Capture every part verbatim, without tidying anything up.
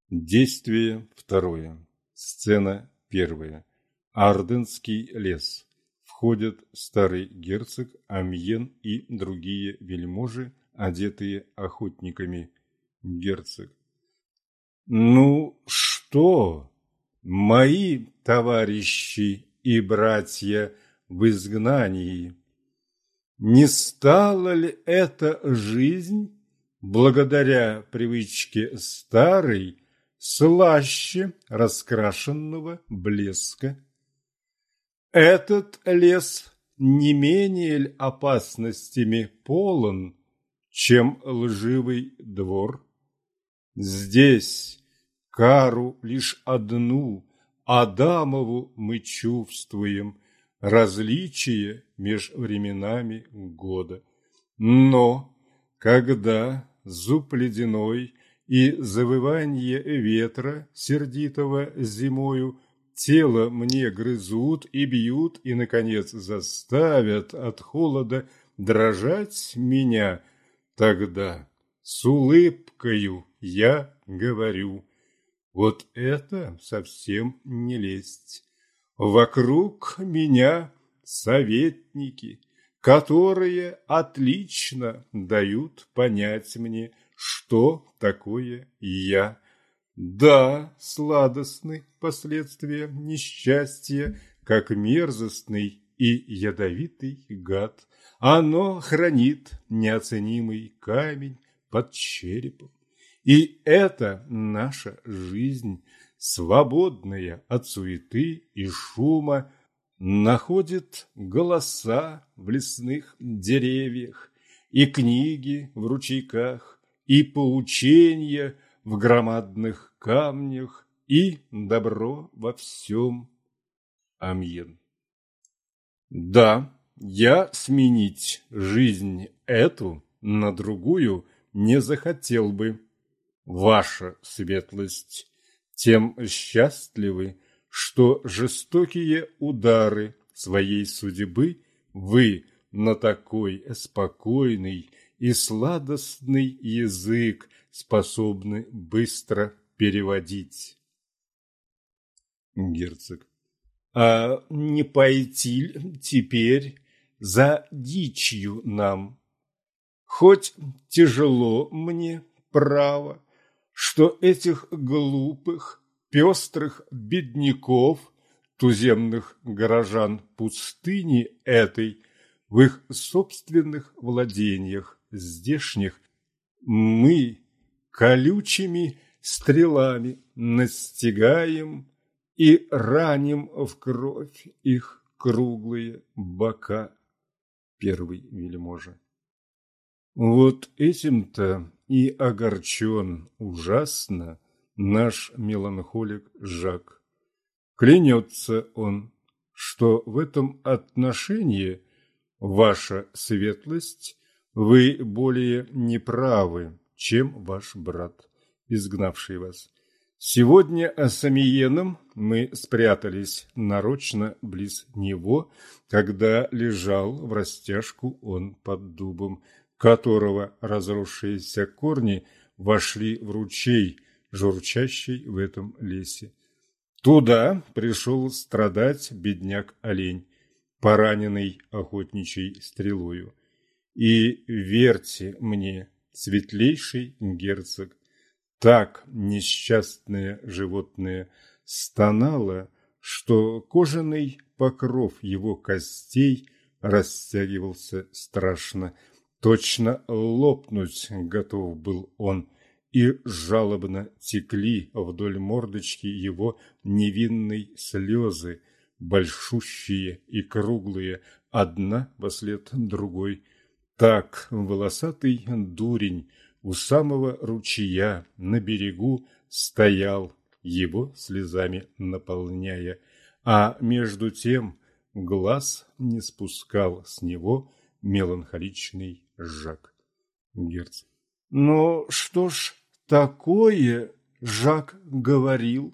Действие второе. Сцена первая. Арденский лес. Входят старый герцог, Амьен и другие вельможи, одетые охотниками. Герцог. Ну что, мои товарищи и братья в изгнании, не стала ли эта жизнь, благодаря привычке старой, слаще раскрашенного блеска? Этот лес не менее ль опасностями полон, чем лживый двор? Здесь кару лишь одну, Адамову, мы чувствуем, различие меж временами года. Но когда зуб ледяной и завывание ветра сердитого зимою тело мне грызут и бьют, и, наконец, заставят от холода дрожать меня, тогда с улыбкою я говорю: вот это совсем не лесть. Вокруг меня советники, которые отлично дают понять мне, что такое я. Да, сладостны последствия несчастья, как мерзостный и ядовитый гад. Оно хранит неоценимый камень под черепом. И это наша жизнь, свободная от суеты и шума, находит голоса в лесных деревьях, и книги в ручейках, и поучения в громадных камнях, и добро во всем. Амьен. Да, я сменить жизнь эту на другую не захотел бы. Ваша светлость, тем счастливы, что жестокие удары своей судьбы вы на такой спокойный и сладостный язык способны быстро переводить. Герцог. А не пойти ли теперь за дичью нам? Хоть тяжело мне, право, что этих глупых, пестрых бедняков, туземных горожан пустыни этой, в их собственных владениях здешних, мы колючими стрелами настигаем и раним в кровь их круглые бока. Первый вельможа. Вот этим-то и огорчен ужасно наш меланхолик Жак. Клянется он, что в этом отношении, ваша светлость, вы более неправы, чем ваш брат, изгнавший вас. Сегодня с Амьеном мы спрятались нарочно близ него, когда лежал врастяжку он под дубом, которого разросшиеся корни вошли в ручей, журчащий в этом лесе. Туда пришел страдать бедняк-олень, пораненный охотничьей стрелою. И верьте мне, светлейший герцог, так несчастное животное стонало, что кожаный покров его костей растягивался страшно. Точно лопнуть готов был он, и жалобно текли вдоль мордочки его невинной слезы, большущие и круглые, одна вслед другой. Так волосатый дурень у самого ручья на берегу стоял, его слезами наполняя, а между тем глаз не спускал с него меланхоличный Жак. Герцог. Ну что ж такое Жак говорил?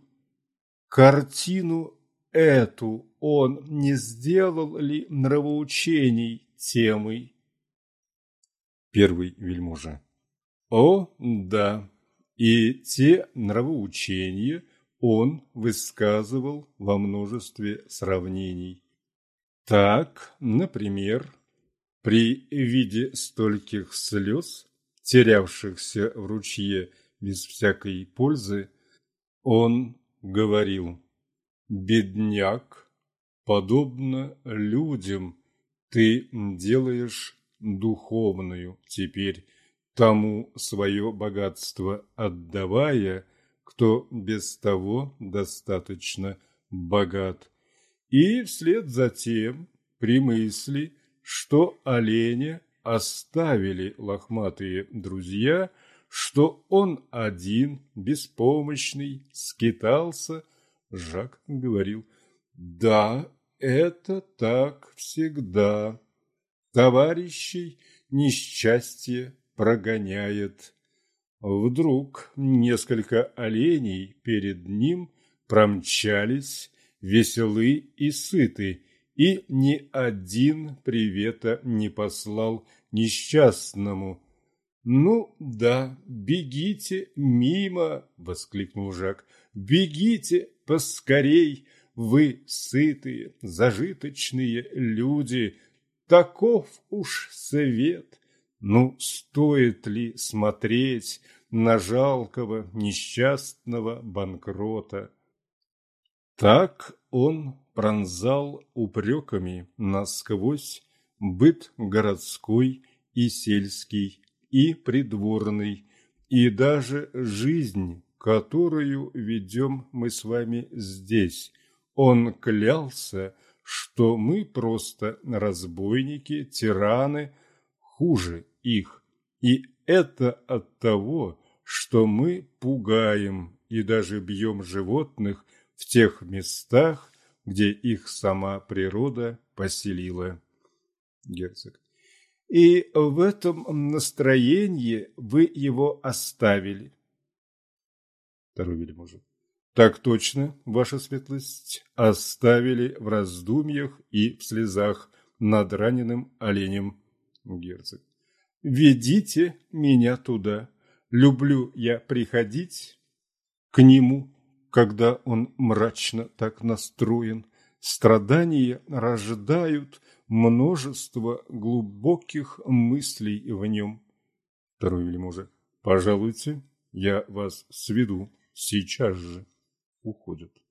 Картину эту он не сделал ли нравоучений темой? Первый вельможа. О, да, и те нравоучения он высказывал во множестве сравнений. Так, например, при виде стольких слез, терявшихся в ручье без всякой пользы, он говорил: «Бедняк, подобно людям, ты делаешь духовную теперь, тому свое богатство отдавая, кто без того достаточно богат». И вслед за тем, при мысли, что оленя оставили лохматые друзья, что он один, беспомощный, скитался, Жак говорил: «Да, это так всегда. Товарищей несчастье прогоняет». Вдруг несколько оленей перед ним промчались, веселы и сыты, и ни один привета не послал несчастному. «Ну да, бегите мимо!» – воскликнул Жак. «Бегите поскорей, вы сытые, зажиточные люди! Таков уж свет! Ну, стоит ли смотреть на жалкого несчастного банкрота?» Так он пронзал упреками насквозь быт городской и сельский, и придворный, и даже жизнь, которую ведем мы с вами здесь. Он клялся, что мы просто разбойники, тираны, хуже их, и это от того, что мы пугаем и даже бьем животных в тех местах, где их сама природа поселила. Герцог. И в этом настроении вы его оставили. Второй вельможа. Так точно, ваша светлость, оставили в раздумьях и в слезах над раненым оленем. Герцог. Ведите меня туда. Люблю я приходить к нему, когда он мрачно так настроен. Страдания рождают множество глубоких мыслей в нем. Второй вельможа. Пожалуйте, я вас сведу сейчас же. Уходит.